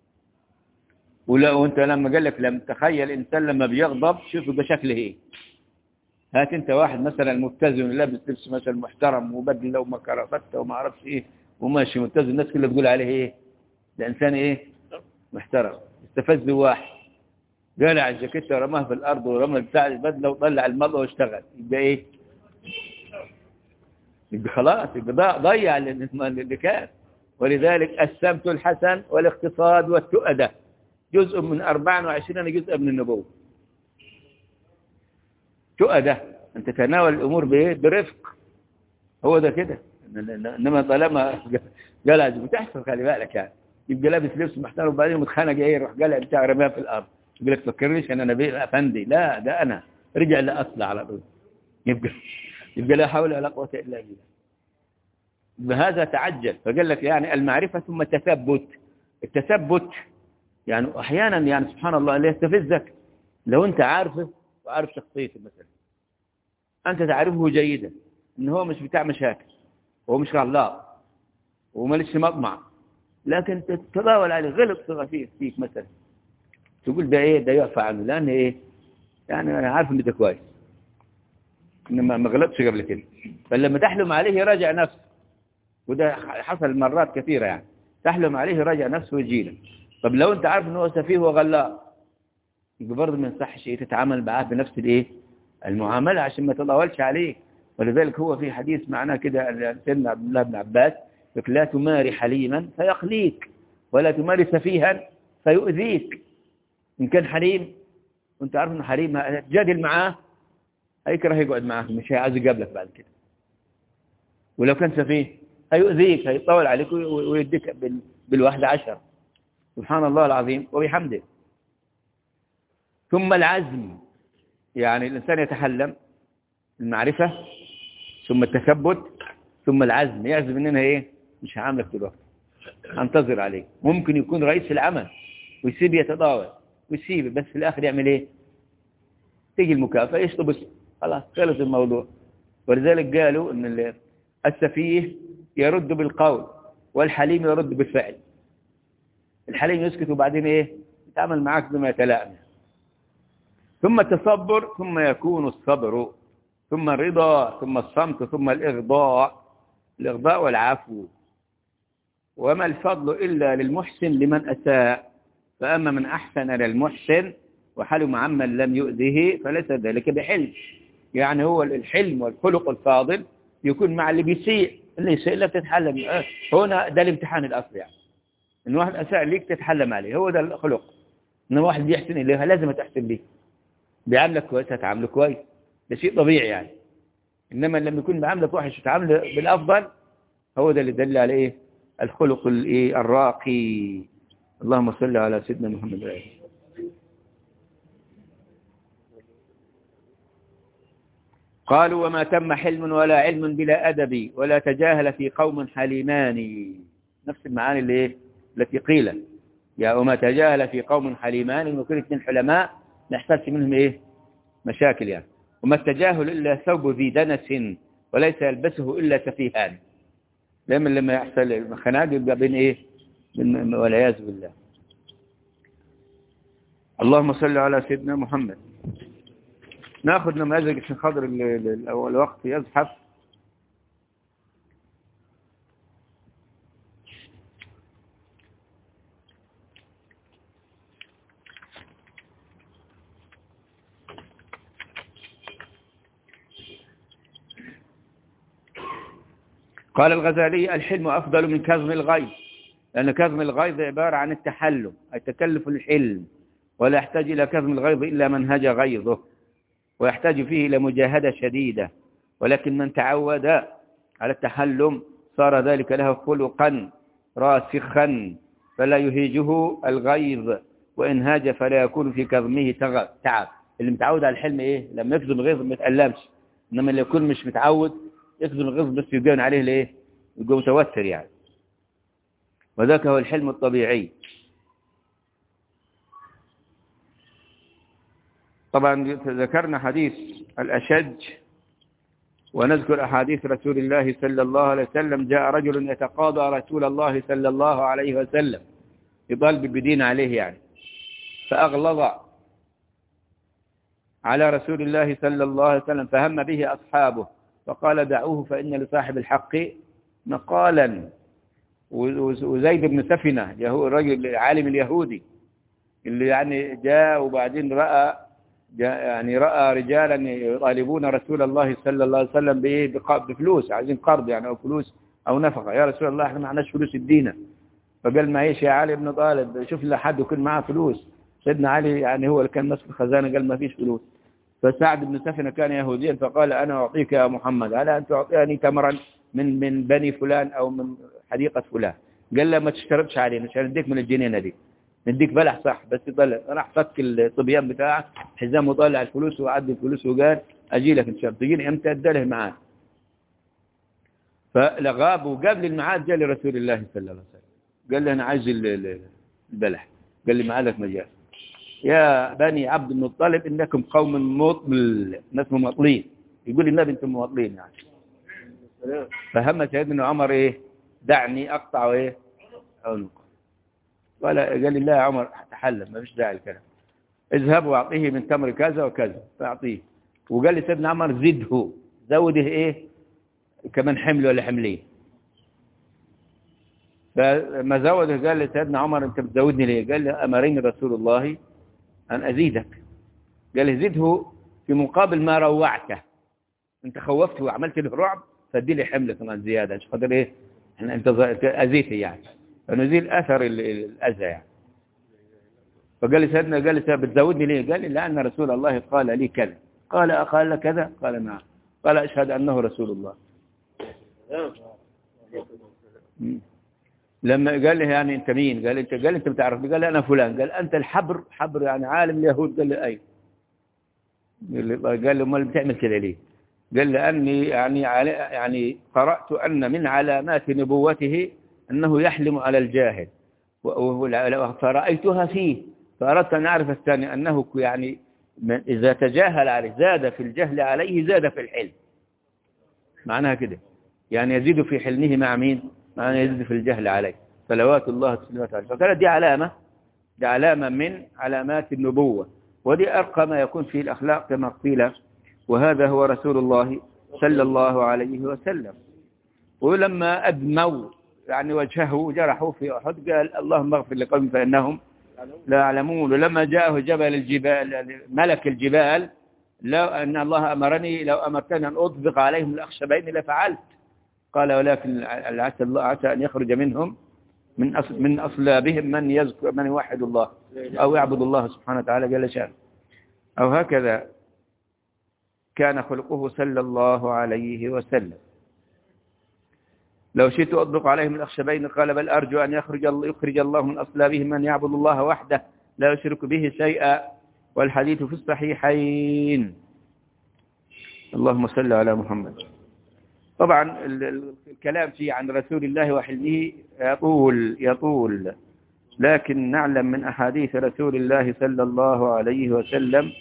وأنت لما قال لك لم تخيل إنسان لما بيغضب شوف يبقى شكله إيه. هات أنت واحد مثلا متزن لابس لبس مثلا محترم وبدله وما كرافته وما أعرفش إيه وماشي متزن، الناس كلها بتقول عليه إيه؟ ده إنسان إيه؟ محترم. استفز واحد قلع الجاكيتة ورماها في الأرض ورمى بتاع البدلة وطلع المرأة واشتغل، يبقى إيه؟ يبقى خلاص، يبقى ضيع اللي كان. ولذلك السمت الحسن والاقتصاد والتؤدة جزء من أربعة وعشرين جزء من النبوة. تؤدة أن تتناول الأمور بإيه؟ برفق. هو ده كده. إنما طالما قلع بتحصل خلي بالك يعني، يبقى لابس لبس محترم وبعدين متخانق إيه يروح قلع بتاع رماها في الأرض، يقول لك فكرنيش أنا نبي أفندي، لا ده أنا رجع لأصل على طول. يبقى يبقى لا حول ولا قوة إلا بالله. بهذا تعجل، فقال لك يعني المعرفة ثم التثبت. التثبت يعني أحيانا يعني سبحان الله اللي يستفزك لو أنت عارفه وعارف شخصيته، مثلا أنت تعرفه جيدا إن هو مش بتاع مشاكل وهو مش غلاط ومالش مطمع، لكن تتداول عليه غلط صغير فيك, فيك مثلا، تقول ده إيه ده يعفى عنه لأن إيه يعني أنا عارف إن ده كويس إنما ما غلطش قبل كده، فلما تحلم عليه يراجع نفسه، وده حصل مرات كثيرة يعني تحلم عليه يراجع نفسه ويجيلك. طب لو أنت عارف إن هو سفيه وغلاط يبقى برضه ما ينصحش إيه تتعامل معاه بنفس الإيه المعاملة عشان ما تطولش عليه. ولذلك هو في حديث معناه كده سيدنا عبد الله بن عباس يقول لا تماري حليما فيقليك ولا تماري سفيها فيؤذيك. إن كان حليم وانت عارف انه حليم تجادل معاه هيكره يقعد معاك، مش هيعايز يقابلك بعد كده. ولو كان سفيه هيؤذيك هيطول عليك ويديك بالواحدة عشر. سبحان الله العظيم وبحمده. ثم العزم، يعني الإنسان يتحلم المعرفة ثم التثبت ثم العزم، يعزم اننا ايه مش هعاملك دلوقتي انتظر عليك. ممكن يكون رئيس العمل ويسيب يتضاول ويسيب، بس في الاخر يعمل ايه تيجي المكافأة يشطب خلاص خلص الموضوع. ولذلك قالوا ان السفيه يرد بالقول والحليم يرد بالفعل. الحليم يسكت وبعدين ايه يتعامل معك بما يتلائم. ثم التصبر ثم يكون الصبر ثم الرضا ثم الصمت ثم الإغضاء الإغضاء والعفو. وما الفضل إلا للمحسن لمن أساء، فأما من أحسن للمحسن وحلم عمن لم يؤذه فليس ذلك بحلم. يعني هو الحلم والخلق الفاضل يكون مع اللي بيسيء، اللي يسيء لا تتحلم. هنا ده الامتحان الأصلي، يعني إن واحد أساء ليك تتحلم عليه، هو ده الخلق. إن واحد بيحسن إليها لازم تحسن ليه، بيعاملك كويس هتعامله كويس، ده شيء طبيعي يعني. إنما لما يكون بعاملك وحش وتعامله بالأفضل هو ده اللي دل على إيه الخلق الإيه الراقي. اللهم صل على سيدنا محمد وعلى آله. قالوا وما تم حلم ولا علم بلا أدب ولا تجاهل في قوم حليمان. نفس المعاني اللي إيه التي قيلت يا وما تجاهل في قوم حليمان، وكل اثنين حلماء نحتاج منهم إيه مشاكل يعني. وما التجاهل إلا ثوب ذي دنس وليس يلبسه إلا سفيهان. دائما لما يحصل خناق يبقى بين إيه والعياذ بالله. اللهم صل على سيدنا محمد. ناخذ نماذج عشان خاطر الوقت يزحف. قال الغزالي الحلم أفضل من كظم الغيظ، لأن كظم الغيظ عبارة عن التحلم أي تكلف الحلم، ولا يحتاج إلى كظم الغيظ إلا من هجى غيظه، ويحتاج فيه إلى مجاهدة شديدة. ولكن من تعود على التحلم صار ذلك له خلقا راسخا فلا يهيجه الغيظ، وإن هاج فلا يكون في كظمه تعب. اللي متعود على الحلم إيه لما يكظم الغيظ ما يتألمش، إنما اللي يكون مش متعود يكظم الغيظ بس يجون عليه ليه يبقى متوتر يعني. وذاك هو الحلم الطبيعي. طبعا ذكرنا حديث الأشج ونذكر أحاديث رسول الله صلى الله عليه وسلم. جاء رجل يتقاضى رسول الله صلى الله عليه وسلم يطالب بدين عليه يعني، فأغلظ على رسول الله صلى الله عليه وسلم فهم به أصحابه فقال دعوه فإن لصاحب الحق مقالا. وزيد بن سفنة الرجل العالم اليهودي اللي يعني جاء وبعدين رأى يعني رأى رجالا يطالبون رسول الله صلى الله عليه وسلم بفلوس، عايزين قرض يعني أو فلوس أو نفقة. يا رسول الله احنا ما عندناش فلوس الدينة. فقال معيش يا علي بن طالب شوف لي حد يكون معاه فلوس. سيدنا علي يعني هو اللي كان مسك الخزانة قال ما فيش فلوس. فسعد بن سفنة كان يهوديا فقال أنا أعطيك يا محمد على أن تعطيني تمرا من من بني فلان أو من حديقة فلان. قال له ما تشترطش علينا مش هنديك من الجنينة دي، نديك بلح صح بس يطلع. راح فك الطبيان بتاعه حزام وطلع الفلوس وعد الفلوس وقال أجي لك إن شاء الله تجيني امتى اداله معاه. فلغاب وقبل الميعاد جاء لرسول الله صلى الله عليه وسلم قال له أنا عايز البلح. قال لي معادك مجال يا بني عبد المطلب إنكم قوم مطل، ناس ممطلين. يقول النبي أنتم ممطلين يعني. فهم سيدنا عمر إيه؟ دعني أقطع إيه؟ عنقه. قال قال لي لا يا عمر تحلم، ما فيش داعي الكلام. اذهب واعطيه من تمر كذا وكذا فاعطيه. وقال لي سيدنا عمر زده، زوده إيه؟ كمان حمل ولا حملين. فما زوده قال لي سيدنا عمر أنت بتزودني ليه؟ قال لي أمرني رسول الله أن أزيدك. قال لي زده في مقابل ما روعته، أنت خوفته وعملت له رعب فادي لي حمل كمان زيادة عشان خاطر إيه؟ أنت أذيته يعني، فنزيل أثر الأذى يعني. فقال لي سيدنا قال لي بتزودني ليه؟ قال لي لأن رسول الله قال لي كذا. قال أقال كذا؟ قال نعم. قال أشهد أنه رسول الله. لما قال لي يعني أنت مين؟ قال أنت قال أنت بتعرفني؟ قال لي أنا فلان. قال أنت الحبر؟ حبر يعني عالم اليهود. قال لي أي. قال لي أمال بتعمل كده ليه؟ قال لأني يعني يعني قرأت أن من علامات نبوته أنه يحلم على الجاهل فرأيتها فيه، فأردت أن أعرف الثاني أنه يعني إذا تجاهل عليه زاد في الجهل عليه زاد في الحلم. معناها كده يعني يزيد في حلمه مع مين؟ معناها يزيد في الجهل عليه صلوات الله وسلامه عليه. فقالت دي علامة، دي علامة من علامات النبوة، ودي أرقى ما يكون في الأخلاق كما قيل، وهذا هو رسول الله صلى الله عليه وسلم. ولما أدموا يعني وجهه جرحوا في أحد قال اللهم اغفر لقوم فإنهم لا يعلمون. ولما جاءه جبل الجبال ملك الجبال لو أن الله أمرني لو أمرتني أن أطبق عليهم الأخشبين لفعلت. قال ولكن عسى الله عسى أن يخرج منهم من أصل من أصلابهم من يذكر من يوحد الله أو يعبد الله سبحانه وتعالى جل شأنه. أو هكذا كان خلقه صلى الله عليه وسلم. لو شئت أطبق عليهم الأخشبين قال بل أرجو أن يخرج الله يخرج الله من أصلابهم من يعبد الله وحده لا يشرك به شيئا، والحديث في الصحيحين. اللهم صل على محمد. طبعا الكلام فيه عن رسول الله وحلمه يطول يطول، لكن نعلم من أحاديث رسول الله صلى الله عليه وسلم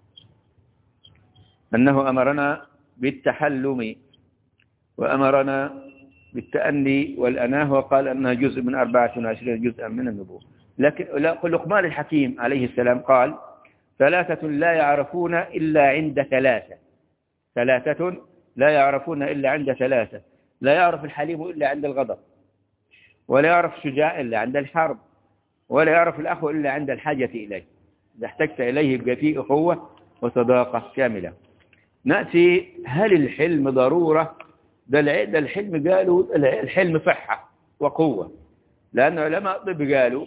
أنه أمرنا بالتحلم وأمرنا بالتأني والأناه، وقال أنها جزء من أربعة وعشرين جزءا من النبوة. لكن لقمان الحكيم عليه السلام قال ثلاثة لا يعرفون إلا عند ثلاثة، ثلاثة لا يعرفون إلا عند ثلاثة، لا يعرف الحليم إلا عند الغضب، ولا يعرف الشجاع إلا عند الحرب، ولا يعرف الأخ إلا عند الحاجة إليه. إذا احتجت إليه يبقى فيه أخوة وصداقة كاملة. نأتي هل الحلم ضرورة؟ ده الحلم قالوا الحلم صحة وقوة، لأن علماء الطب قالوا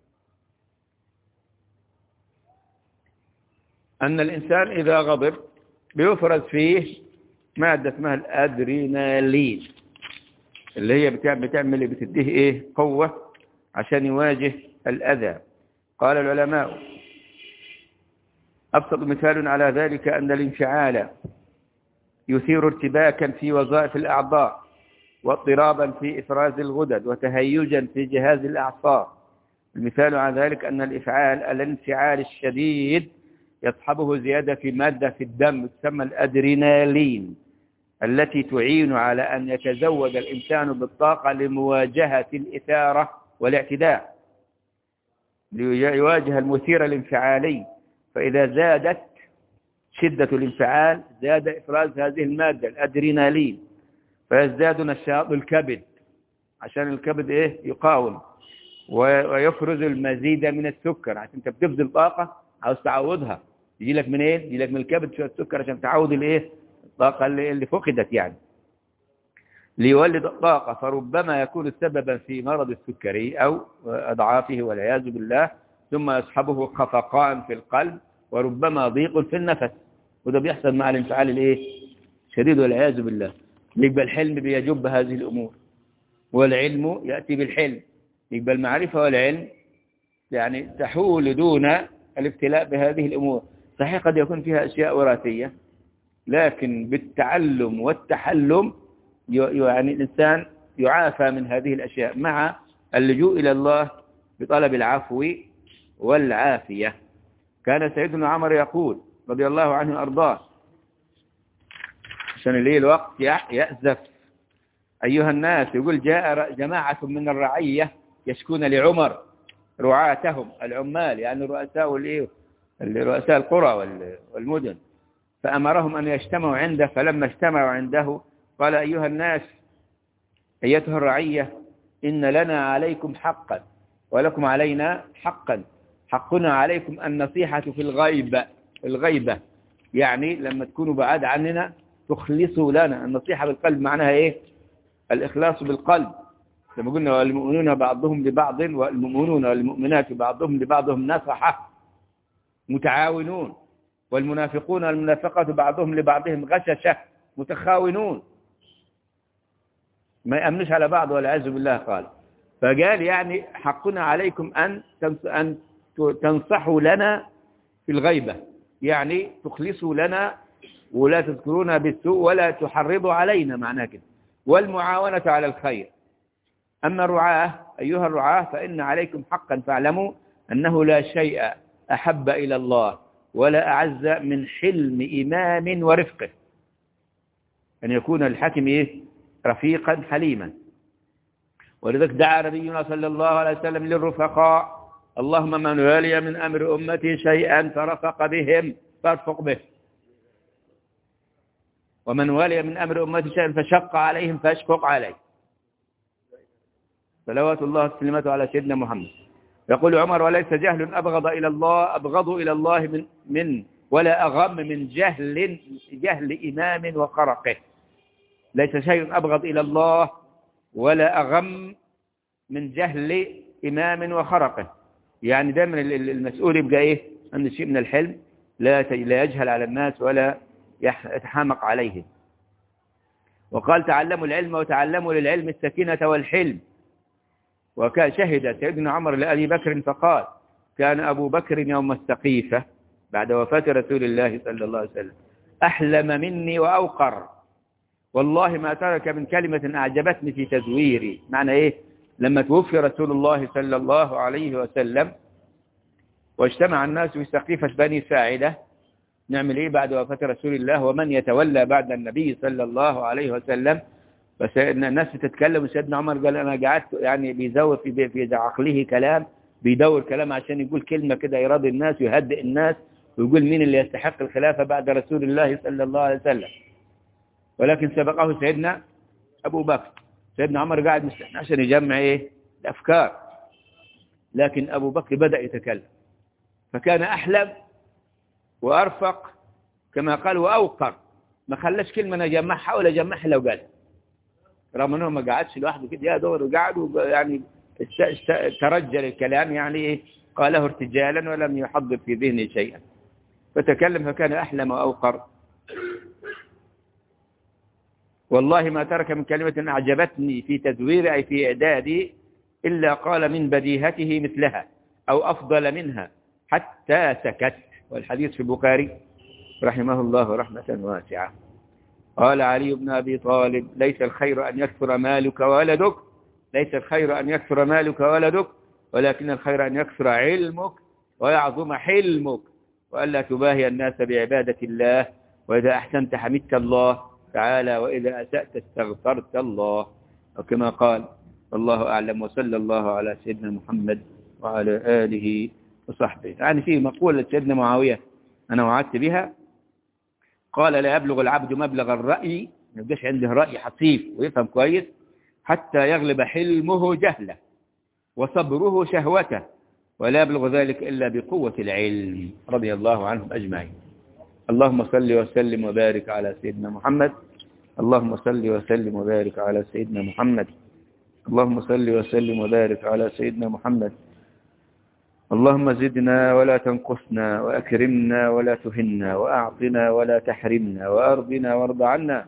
أن الإنسان إذا غضب بيفرز فيه مادة اسمها الأدرينالين اللي هي بتعمل بتعمل بتديه إيه قوة عشان يواجه الأذى. قال العلماء أبسط مثال على ذلك أن الانفعال يثير ارتباكا في وظائف الأعضاء واضطرابا في إفراز الغدد وتهيجا في جهاز الأعصاب. المثال على ذلك أن الإفعال الانفعال الشديد يصحبه زيادة في مادة في الدم تسمى الأدرينالين التي تعين على أن يتزود الإنسان بالطاقة لمواجهة الإثارة والاعتداء، ليواجه المثير الانفعالي. فإذا زادت شدة الانفعال زاد إفراز هذه المادة الأدرينالين، فيزداد نشاط الكبد عشان الكبد إيه يقاوم ويفرز المزيد من السكر عشان انت بتبذل طاقة عاوز تعوضها. يجي لك من ايه؟ يجي لك من الكبد شوية سكر عشان تعوض الايه الطاقة اللي, اللي فقدت يعني ليولد الطاقة. فربما يكون سببا في مرض السكري أو أضعافه والعياذ بالله، ثم يصحبه خفقان في القلب وربما ضيق في النفس، وده بيحصل مع الانفعال الايه شديد والعياذ بالله. يبقى الحلم بيجب هذه الأمور، والعلم يأتي بالحلم. يبقى المعرفة والعلم يعني تحول دون الابتلاء بهذه الأمور. صحيح قد يكون فيها أشياء وراثية، لكن بالتعلم والتحلم يعني الإنسان يعافى من هذه الأشياء مع اللجوء إلى الله بطلب العفو والعافية. كان سيدنا عمر يقول رضي الله عنه وأرضاه عشان الليل الوقت يأزف: أيها الناس، يقول جاء جماعة من الرعية يشكون لعمر رعاتهم العمال، يعني رؤساء الايه رؤساء القرى والمدن، فأمرهم أن يجتمعوا عنده. فلما اجتمعوا عنده قال: أيها الناس، أيتها الرعية، إن لنا عليكم حقا ولكم علينا حقا. حقنا عليكم النصيحة في الغيبة الغيبة يعني لما تكونوا بعاد عننا تخلصوا لنا. النصيحة بالقلب معناها إيه؟ الإخلاص بالقلب، لما قلنا: والمؤمنون بعضهم لبعض والمؤمنون والمؤمنات بعضهم لبعضهم نصحة متعاونون، والمنافقون والمنافقات بعضهم لبعضهم غششة متخاونون، ما يأمنش على بعض والعياذ بالله. قال فقال يعني حقنا عليكم أن أن تنصحوا لنا في الغيبة، يعني تخلصوا لنا ولا تذكرونا بالسوء ولا تحرضوا علينا، معناه كده، والمعاونة على الخير. أما الرعاة أيها الرعاة فإن عليكم حقا فاعلموا أنه لا شيء أحب إلى الله ولا أعز من حلم إمام ورفقه، أن يكون الحاكم إيه؟ رفيقا حليما. ولذلك دعا نبينا صلى الله عليه وسلم للرفقاء: اللهم من ولي من أمر أمتي شيئا فرفق بهم فارفق به، ومن ولي من أمر أمتي شيئا فشق عليهم فاشفق عليه. صلوات الله وسلامته على سيدنا محمد. يقول عمر: وليس جهل أبغض إلى الله أبغض إلى الله من من ولا أغم من جهل جهل إمام وخرقه. ليس شيء أبغض إلى الله ولا أغم من جهل إمام وخرقه، يعني دائما المسؤول يبقى إيه؟ أن شيء من الحلم، لا لا يجهل على الناس ولا يتحامق عليهم. وقال: تعلموا العلم وتعلموا للعلم السكينة والحلم. وكان شهد سيدنا عمر لأبي بكر فقال: كان أبو بكر يوم السقيفة بعد وفاة رسول الله صلى الله عليه وسلم أحلم مني وأوقر، والله ما ترك من كلمة أعجبتني في تزويري. معنى إيه؟ لما توفي رسول الله صلى الله عليه وسلم واجتمع الناس في سقيفة بني ساعدة، نعمل إيه بعد وفاة رسول الله؟ ومن يتولى بعد النبي صلى الله عليه وسلم؟ بس الناس بتتكلم، وسيدنا عمر قال: أنا قعدت يعني بيزور في في عقله كلام، بيدور كلام عشان يقول كلمة كده يراضي الناس ويهدئ الناس ويقول مين اللي يستحق الخلافة بعد رسول الله صلى الله عليه وسلم. ولكن سبقه سيدنا أبو بكر. سيدنا عمر قاعد مستني عشان يجمع إيه؟ الأفكار، لكن أبو بكر بدأ يتكلم، فكان أحلم وأرفق كما قال وأوقر، ما خلاش كلمة أنا أجمعها ولا أجمعها لو قال، رغم أنه ما قعدش لوحده كده، يا دور وقعد يعني ترجل الكلام، يعني إيه؟ قاله ارتجالا ولم يحضر في ذهنه شيئا، فتكلم فكان أحلم وأوقر. والله ما ترك من كلمة أعجبتني في تزوير أي في إعدادي إلا قال من بديهته مثلها أو أفضل منها حتى سكت. والحديث في البخاري رحمه الله رحمة واسعة. قال علي بن أبي طالب: ليس الخير أن يكثر مالك وولدك ليس الخير أن يكثر مالك وولدك ولكن الخير أن يكثر علمك ويعظم حلمك وألا تباهي الناس بعبادة الله، وإذا أحسنت حمدت الله تعالى وإذا أسأت استغفرت الله، وكما قال. والله أعلم، وصلى الله على سيدنا محمد وعلى آله وصحبه. يعني في مقولة سيدنا معاوية أنا وعدت بها، قال: لا يبلغ العبد مبلغ الرأي، ما يبقاش عنده رأي حصيف ويفهم كويس، حتى يغلب حلمه جهله وصبره شهوته، ولا يبلغ ذلك إلا بقوة العلم. رضي الله عنهم أجمعين. اللهم صل وسلم وبارك على سيدنا محمد. اللهم صل وسلم وبارك على سيدنا محمد. اللهم صل وسلم وبارك على سيدنا محمد. اللهم زدنا ولا تنقصنا، وأكرمنا ولا تهنا، وأعطنا ولا تحرمنا، وأرضنا وارض عنا،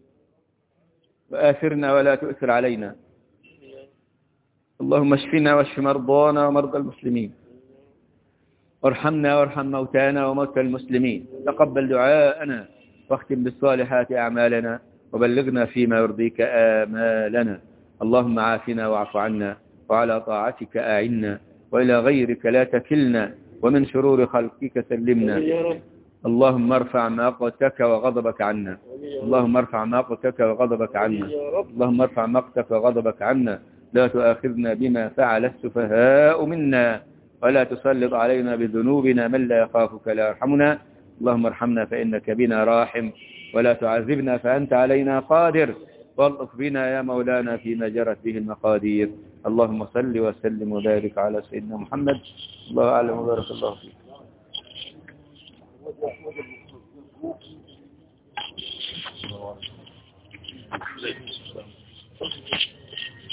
وآثرنا ولا تؤثر علينا. اللهم اشفنا واشف مرضانا ومرضى المسلمين، وارحمنا وارحم موتانا وموتى المسلمين. تقبل دعاءنا واختم بالصالحات أعمالنا، وبلغنا فيما يرضيك آمالنا. اللهم عافنا واعف عنا، وعلى طاعتك أعنا، وإلى غيرك لا تكلنا، ومن شرور خلقك سلمنا. اللهم ارفع مقتك وغضبك عنا، اللهم ارفع مقتك وغضبك عنا، اللهم ارفع مقتك وغضبك عنا. لا تؤاخذنا بما فعل السفهاء منا، ولا تسلط علينا بذنوبنا من لا يخافك لا يرحمنا. اللهم ارحمنا فإنك بنا راحم، ولا تعذبنا فأنت علينا قادر، والطف بنا يا مولانا فيما جرت به المقادير. اللهم صل وسلم وبارك على سيدنا محمد. الله أعلم وبارك الله فيك.